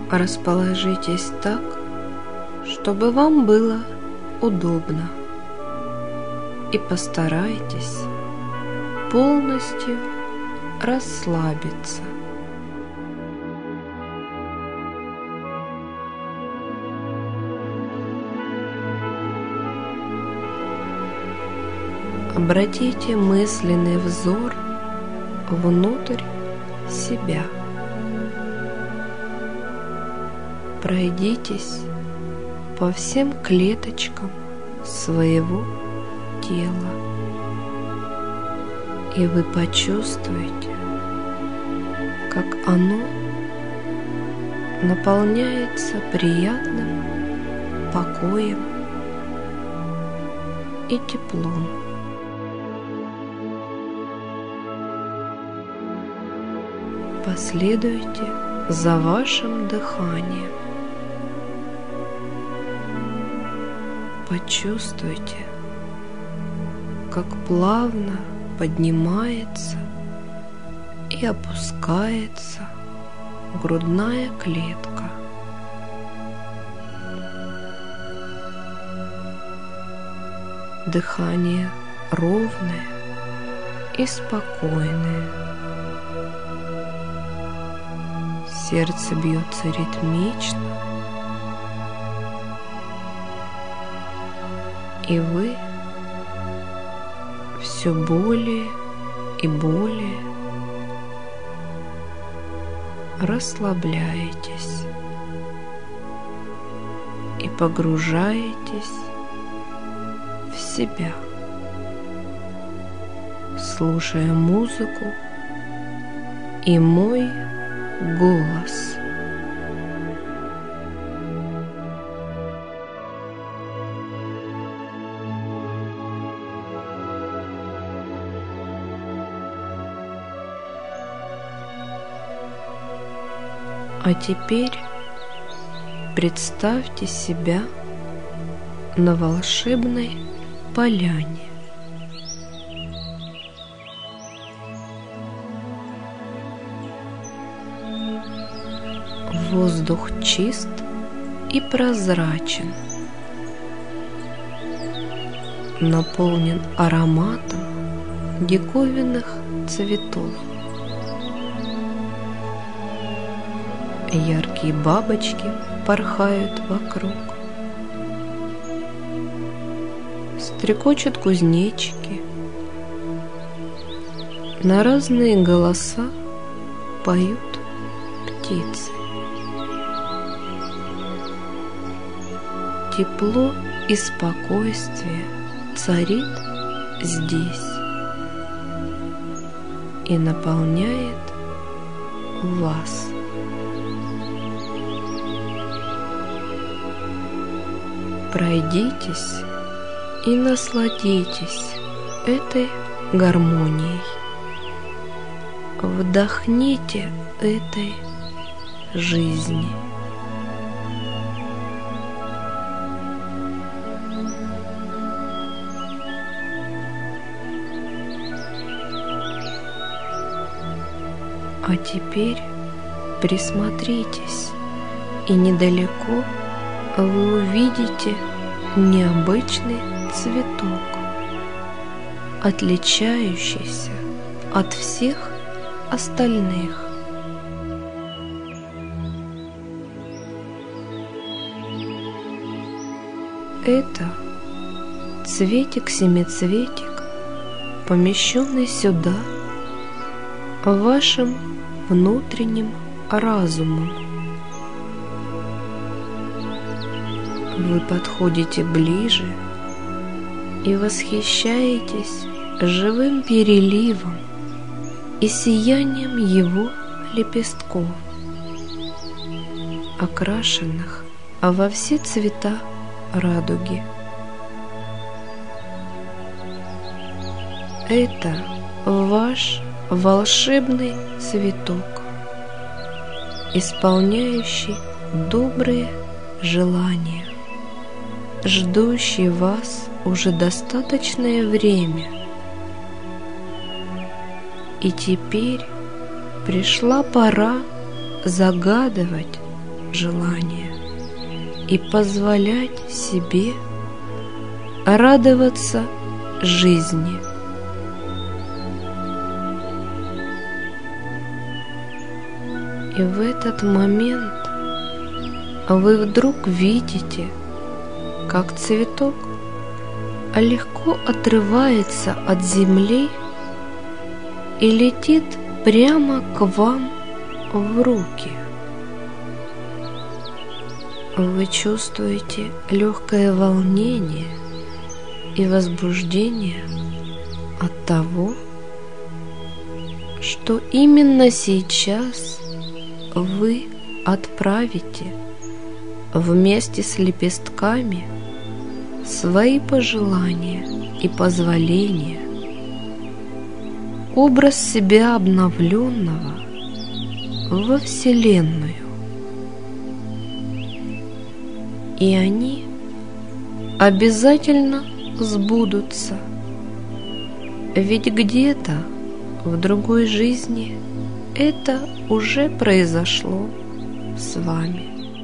Расположитесь так, чтобы вам было удобно, и постарайтесь полностью расслабиться. Обратите мысленный взор внутрь себя. Пройдитесь по всем клеточкам своего тела, и вы почувствуете, как оно наполняется приятным покоем и теплом. Последуйте за вашим дыханием. Почувствуйте, как плавно поднимается и опускается грудная клетка. Дыхание ровное и спокойное. Сердце бьется ритмично, и вы все более и более расслабляетесь и погружаетесь в себя, слушая музыку и мой голос. А теперь представьте себя на волшебной поляне. Воздух чист и прозрачен, наполнен ароматом диковинных цветов. Яркие бабочки порхают вокруг, стрекочут кузнечики, на разные голоса поют птицы. Тепло и спокойствие царит здесь и наполняет вас. Пройдитесь и насладитесь этой гармонией. Вдохните этой жизни. А теперь присмотритесь, и недалеко вы увидите необычный цветок, отличающийся от всех остальных. Это цветик-семицветик, помещенный сюда вашим внутренним разумом. Вы подходите ближе и восхищаетесь живым переливом и сиянием его лепестков, окрашенных во все цвета радуги. Это ваш волшебный цветок, исполняющий добрые желания, ждущий вас уже достаточное время. И теперь пришла пора загадывать желания и позволять себе радоваться жизни. И в этот момент вы вдруг видите, как цветок легко отрывается от земли и летит прямо к вам в руки. Вы чувствуете легкое волнение и возбуждение от того, что именно сейчас вы отправите вместе с лепестками свои пожелания и позволения, образ себя обновленного во Вселенную. И они обязательно сбудутся, ведь где-то в другой жизни это уже произошло с вами.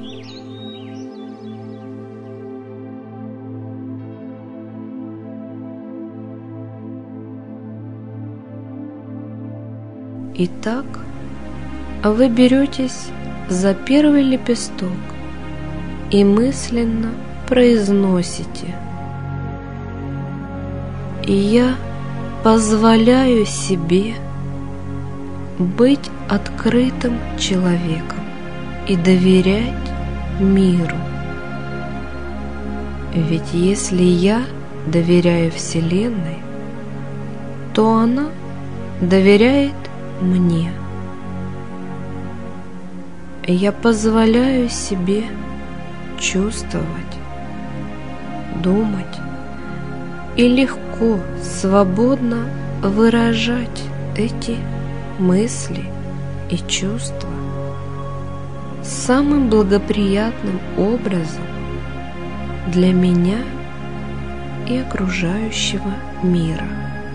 Итак, вы беретесь за первый лепесток и мысленно произносите: «Я позволяю себе быть открытым человеком и доверять миру. Ведь если я доверяю Вселенной, то она доверяет мне. Я позволяю себе чувствовать, думать и легко, свободно выражать эти мысли и чувства самым благоприятным образом для меня и окружающего мира.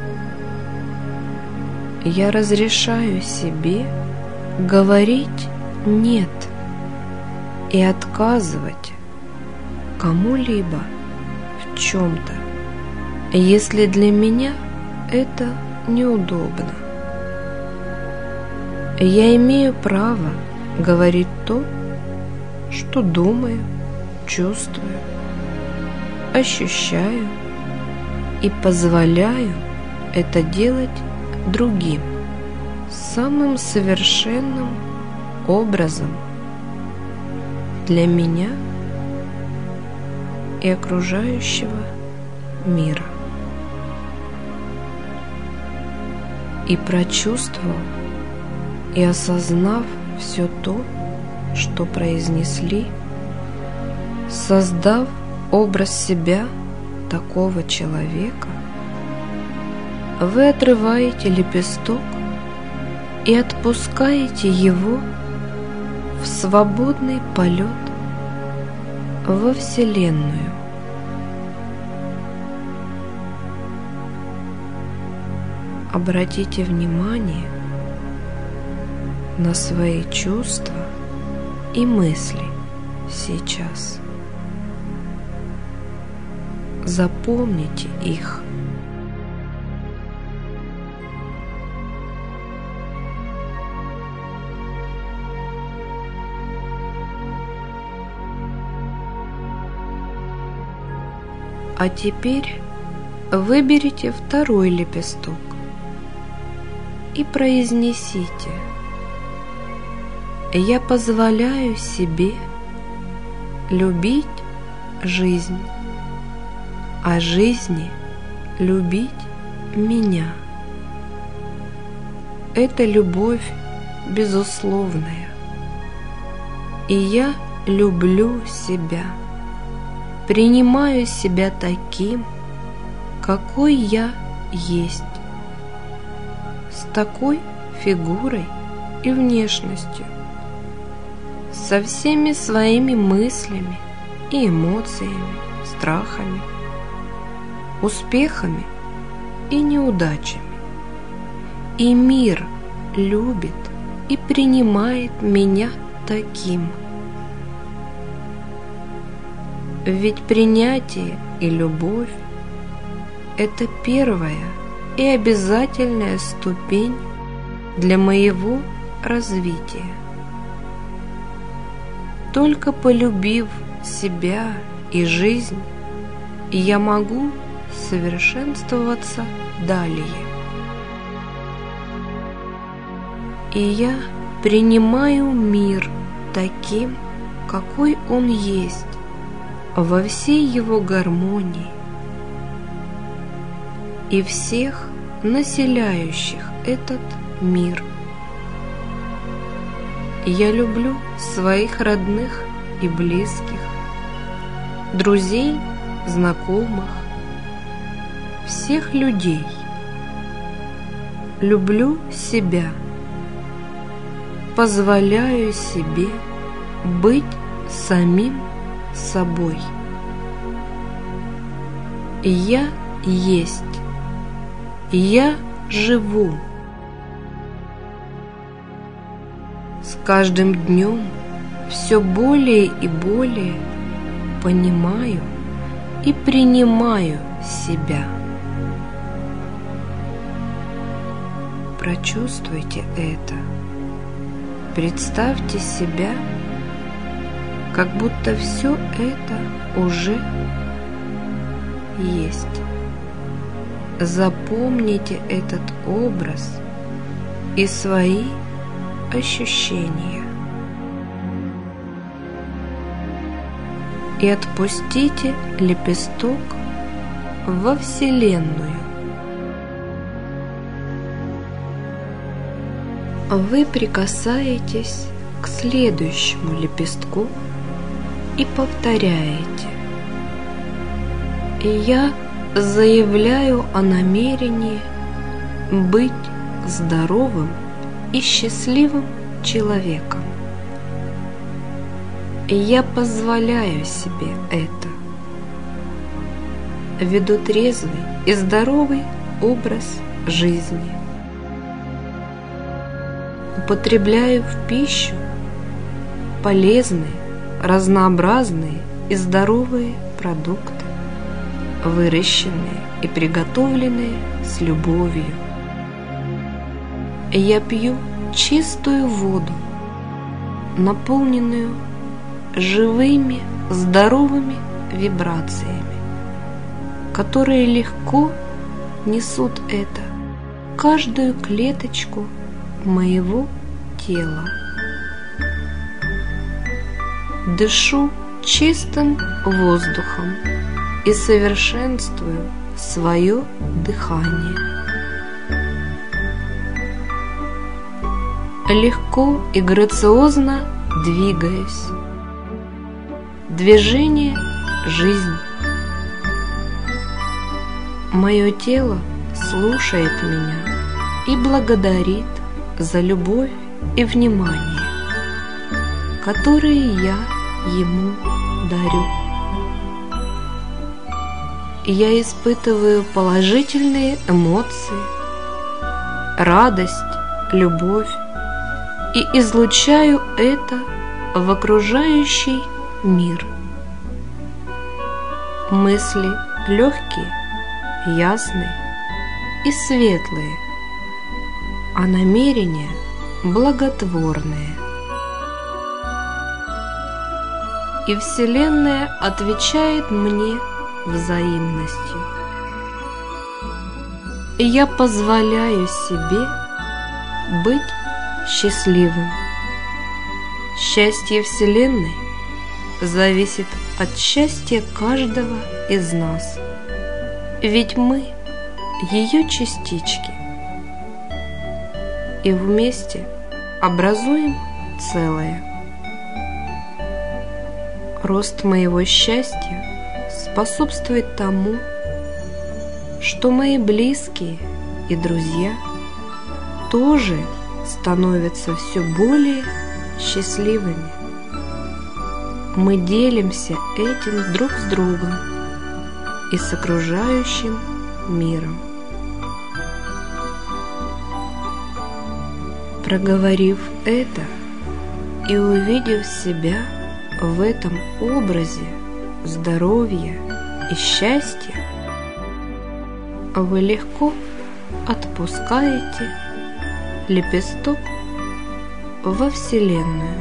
Я разрешаю себе говорить «нет» и отказывать кому-либо в чем-то, если для меня это неудобно. Я имею право говорить то, что думаю, чувствую, ощущаю, и позволяю это делать другим самым совершенным образом для меня и окружающего мира. И прочувствовав и осознав все то, что произнесли, создав образ себя такого человека, вы отрываете лепесток и отпускаете его в свободный полет во Вселенную. Обратите внимание на свои чувства и мысли сейчас. Запомните их. А теперь выберите второй лепесток и произнесите: «Я позволяю себе любить жизнь, а жизни любить меня. Это любовь безусловная, и я люблю себя, принимаю себя таким, какой я есть, с такой фигурой и внешностью, со всеми своими мыслями и эмоциями, страхами, успехами и неудачами. И мир любит и принимает меня таким, Ведь принятие и любовь – это первая и обязательная ступень для моего развития. Только полюбив себя и жизнь, я могу совершенствоваться далее. И я принимаю мир таким, какой он есть, во всей его гармонии, и всех населяющих этот мир. Я люблю своих родных и близких, друзей, знакомых, всех людей. Люблю себя, позволяю себе быть самим собой. Я есть, я живу. С каждым днем все более и более понимаю и принимаю себя. Прочувствуйте это. Представьте себя, как будто все это уже есть. Запомните этот образ и свои ощущения. И отпустите лепесток во Вселенную. Вы прикасаетесь к следующему лепестку и повторяете: я заявляю о намерении быть здоровым и счастливым человеком. Я позволяю себе это. Веду трезвый и здоровый образ жизни. Употребляю в пищу полезные, разнообразные и здоровые продукты, выращенные и приготовленные с любовью. Я пью чистую воду, наполненную живыми, здоровыми вибрациями, которые легко несут это в каждую клеточку моего тела. Дышу чистым воздухом и совершенствую свое дыхание. Легко и грациозно двигаюсь. Движение – жизнь. Мое тело слушает меня и благодарит за любовь и внимание, которые я ему дарю. Я испытываю положительные эмоции, радость, любовь и излучаю это в окружающий мир. Мысли легкие, ясные и светлые, а намерения благотворные. И Вселенная отвечает мне взаимностью. И я позволяю себе быть счастливым. Счастье Вселенной зависит от счастья каждого из нас, ведь мы ее частички, и вместе образуем целое. Рост моего счастья способствует тому, что мои близкие и друзья тоже становятся все более счастливыми. Мы делимся этим друг с другом и с окружающим миром. Проговорив это и увидев себя в этом образе здоровья и счастья, вы легко отпускаете лепесток во Вселенную.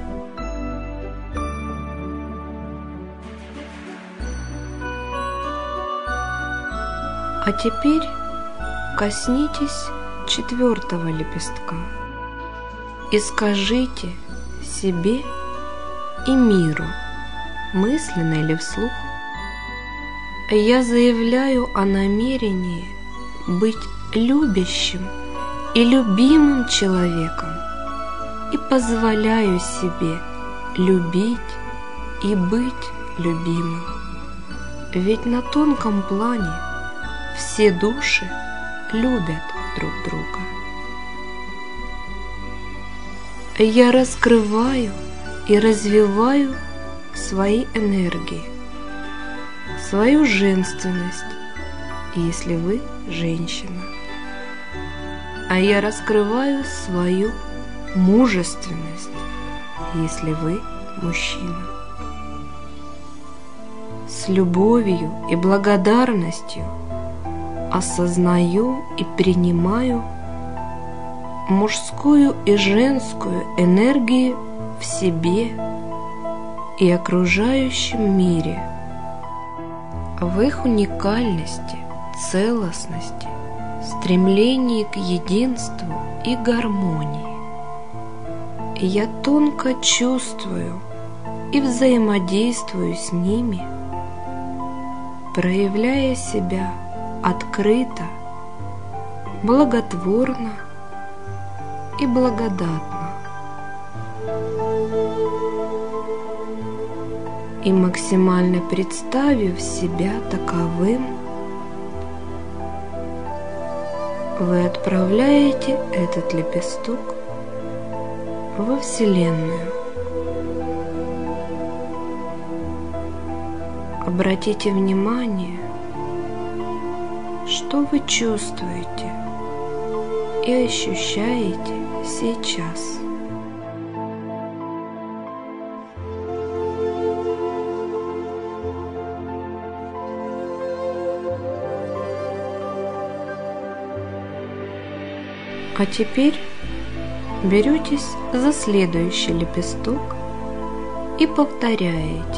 А теперь коснитесь 4-го лепестка и скажите себе и миру, мысленно или вслух: я заявляю о намерении быть любящим и любимым человеком и позволяю себе любить и быть любимым. Ведь на тонком плане все души любят друг друга. Я раскрываю и развиваю свои энергии, свою женственность, если вы женщина. А я раскрываю свою мужественность, если вы мужчина. С любовью и благодарностью осознаю и принимаю мужскую и женскую энергии в себе и окружающем мире, в их уникальности, целостности, стремлении к единству и гармонии. И я тонко чувствую и взаимодействую с ними, проявляя себя открыто, благотворно и благодатно, и максимально представив себя таковым, вы отправляете этот лепесток во Вселенную. Обратите внимание, что вы чувствуете и ощущаете сейчас. А теперь беретесь за следующий лепесток и повторяете: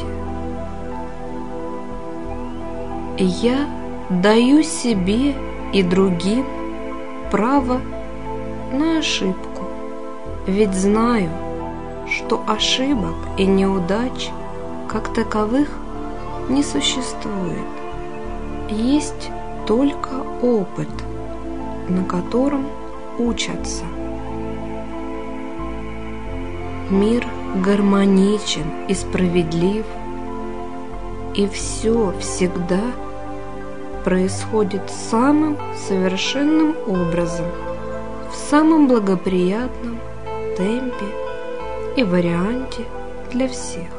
я даю себе и другим право на ошибку, ведь знаю, что ошибок и неудач как таковых не существует. Есть только опыт, на котором учатся. Мир гармоничен и справедлив, и все всегда происходит самым совершенным образом, в самом благоприятном темпе и варианте для всех.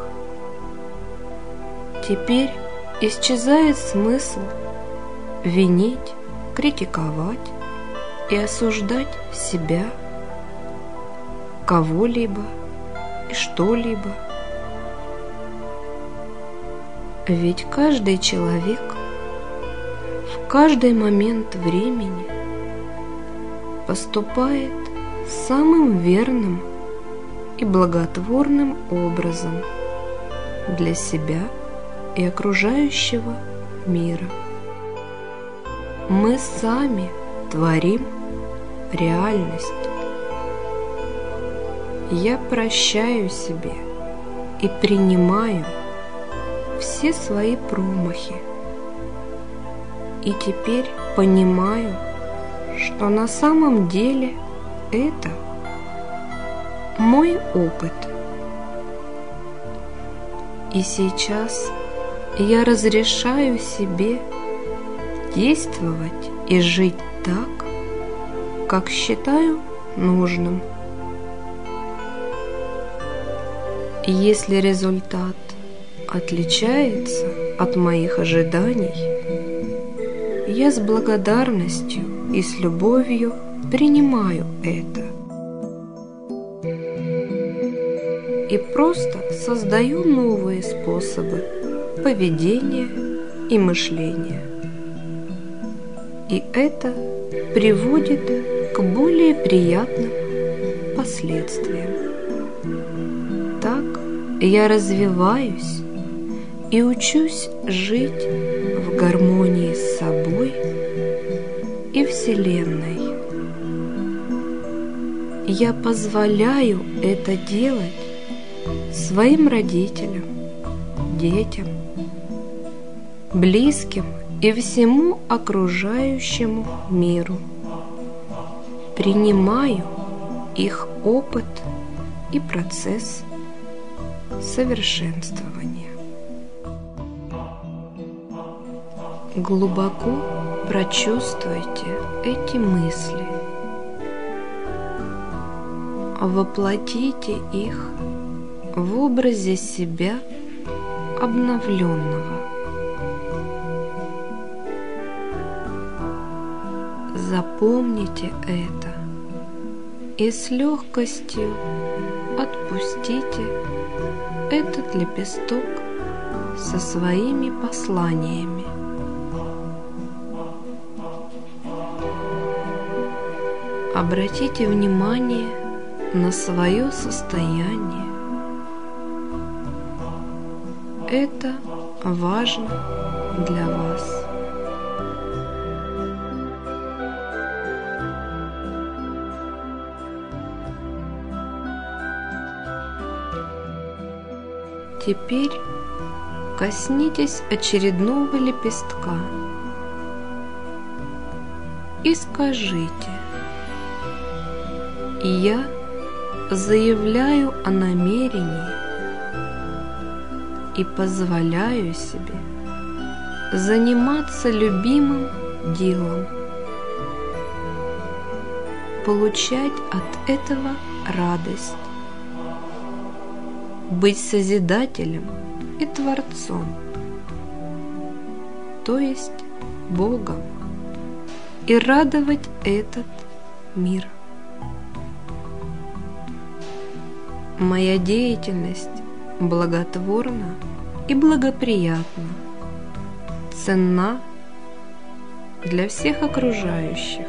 Теперь исчезает смысл винить, критиковать и осуждать себя, кого-либо и что-либо. Ведь каждый человек в каждый момент времени поступает самым верным и благотворным образом для себя и окружающего мира. Мы сами творим реальность. Я прощаю себе и принимаю все свои промахи. И теперь понимаю, что на самом деле это мой опыт. И сейчас я разрешаю себе действовать и жить так, как считаю нужным. Если результат отличается от моих ожиданий, я с благодарностью и с любовью принимаю это и просто создаю новые способы поведения и мышления. И это приводит к более приятным последствиям. Так я развиваюсь и учусь жить в гармонии с собой и Вселенной. Я позволяю это делать своим родителям, детям, близким и всему окружающему миру. Принимаю их опыт и процесс совершенствования. Глубоко прочувствуйте эти мысли. Воплотите их в образе себя обновленного. Запомните это и с легкостью отпустите этот лепесток со своими посланиями. Обратите внимание на свое состояние. Это важно для вас. Теперь коснитесь очередного лепестка и скажите: «Я заявляю о намерении и позволяю себе заниматься любимым делом, получать от этого радость, быть созидателем и творцом, то есть Богом, и радовать этот мир. Моя деятельность благотворна и благоприятна, ценна для всех окружающих.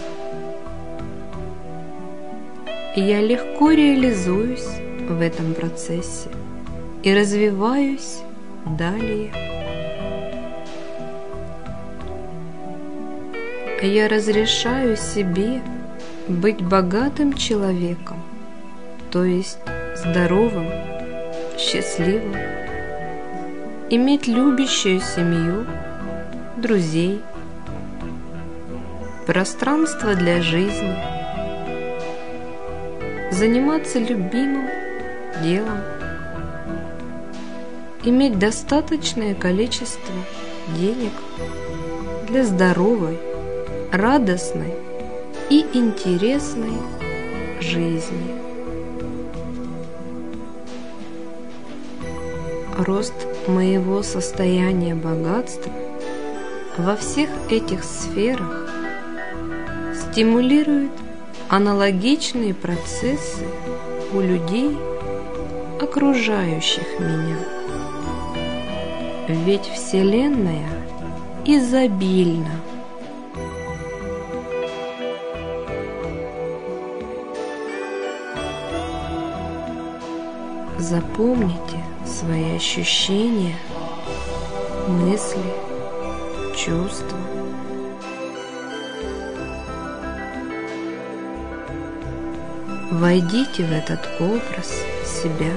Я легко реализуюсь в этом процессе и развиваюсь далее. Я разрешаю себе быть богатым человеком, то есть здоровым, счастливым, иметь любящую семью, друзей, пространство для жизни, заниматься любимым делом, иметь достаточное количество денег для здоровой, радостной и интересной жизни. Рост моего состояния богатства во всех этих сферах стимулирует аналогичные процессы у людей, окружающих меня. Ведь Вселенная изобильна. Запомните свои ощущения, мысли, чувства. Войдите в этот образ себя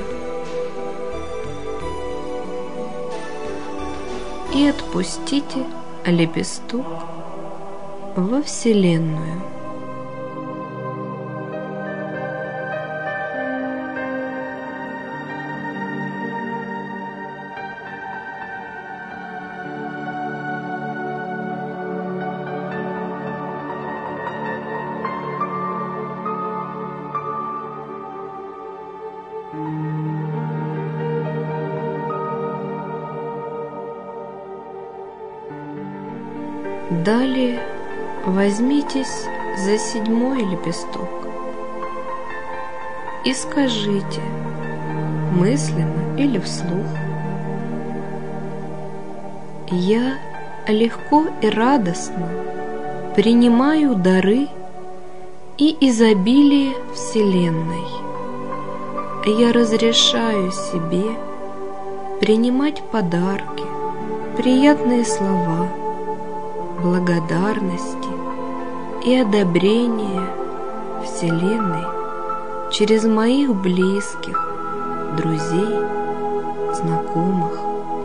и отпустите лепесток во Вселенную. Далее возьмитесь за 7-й лепесток и скажите мысленно или вслух: Я легко и радостно принимаю дары и изобилие Вселенной. Я разрешаю себе принимать подарки, приятные слова, благодарности и одобрения Вселенной через моих близких, друзей, знакомых.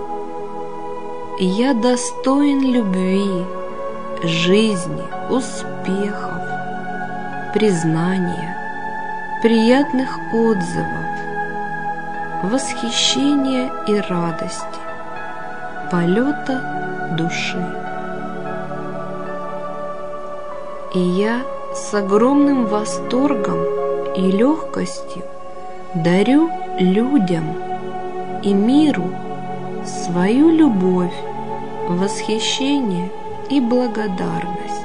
Я достоин любви, жизни, успехов, признания, приятных отзывов, восхищения и радости, полета души. И я с огромным восторгом и легкостью дарю людям и миру свою любовь, восхищение и благодарность.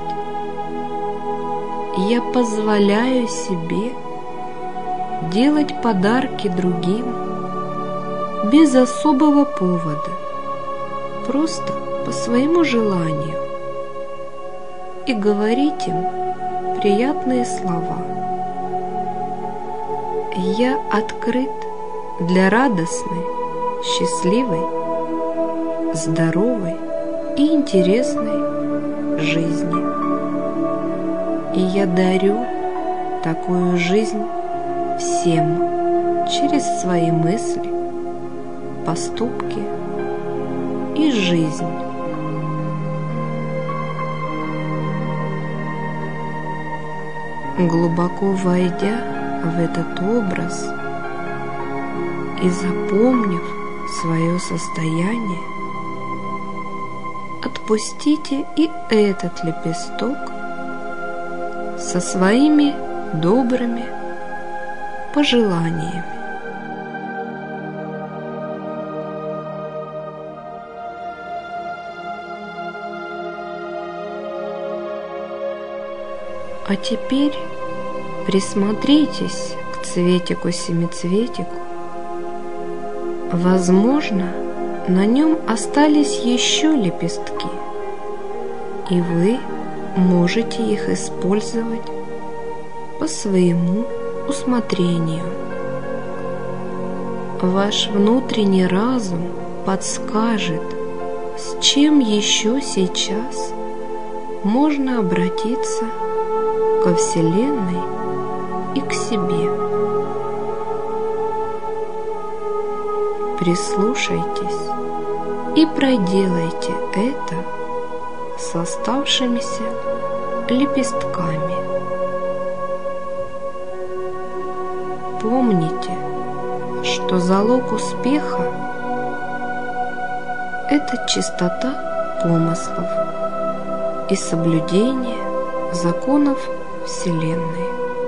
Я позволяю себе делать подарки другим без особого повода, просто по своему желанию, и говорить им приятные слова. Я открыт для радостной, счастливой, здоровой и интересной жизни. И я дарю такую жизнь всем через свои мысли, поступки и жизнь. Глубоко войдя в этот образ и запомнив свое состояние, отпустите и этот лепесток со своими добрыми пожеланиями. А теперь присмотритесь к цветику-семицветику. Возможно, на нем остались еще лепестки, и вы можете их использовать по своему усмотрению. Ваш внутренний разум подскажет, с чем еще сейчас можно обратиться ко Вселенной и к себе. Прислушайтесь и проделайте это с оставшимися лепестками. Помните, что залог успеха – это чистота помыслов и соблюдение законов Вселенной.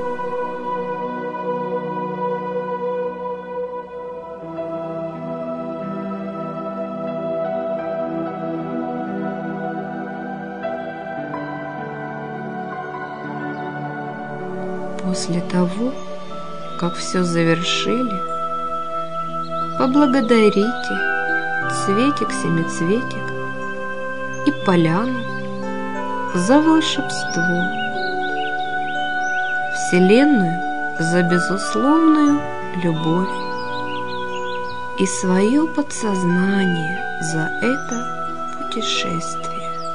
После того, как все завершили, поблагодарите цветик-семицветик и поляну за волшебство, Вселенную за безусловную любовь и свое подсознание за это путешествие.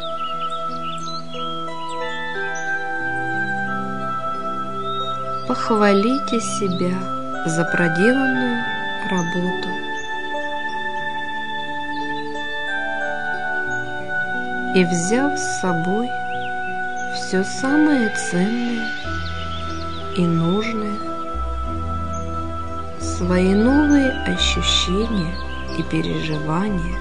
Похвалите себя за проделанную работу. И, взяв с собой все самое ценное и нужное, свои новые ощущения и переживания,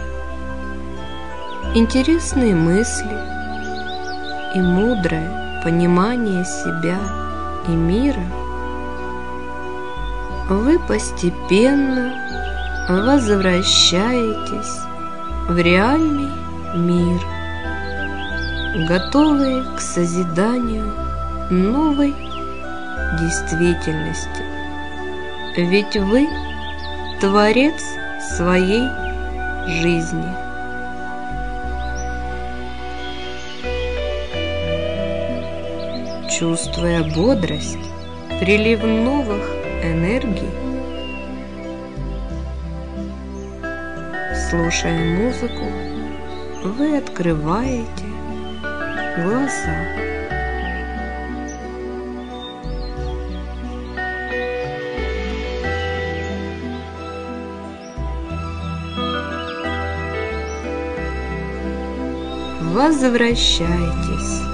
интересные мысли и мудрое понимание себя и мира, вы постепенно возвращаетесь в реальный мир, готовые к созиданию новой действительности. Ведь вы творец своей жизни. чувствуя бодрость, прилив новых энергий, слушая музыку, вы открываете глаза. Возвращайтесь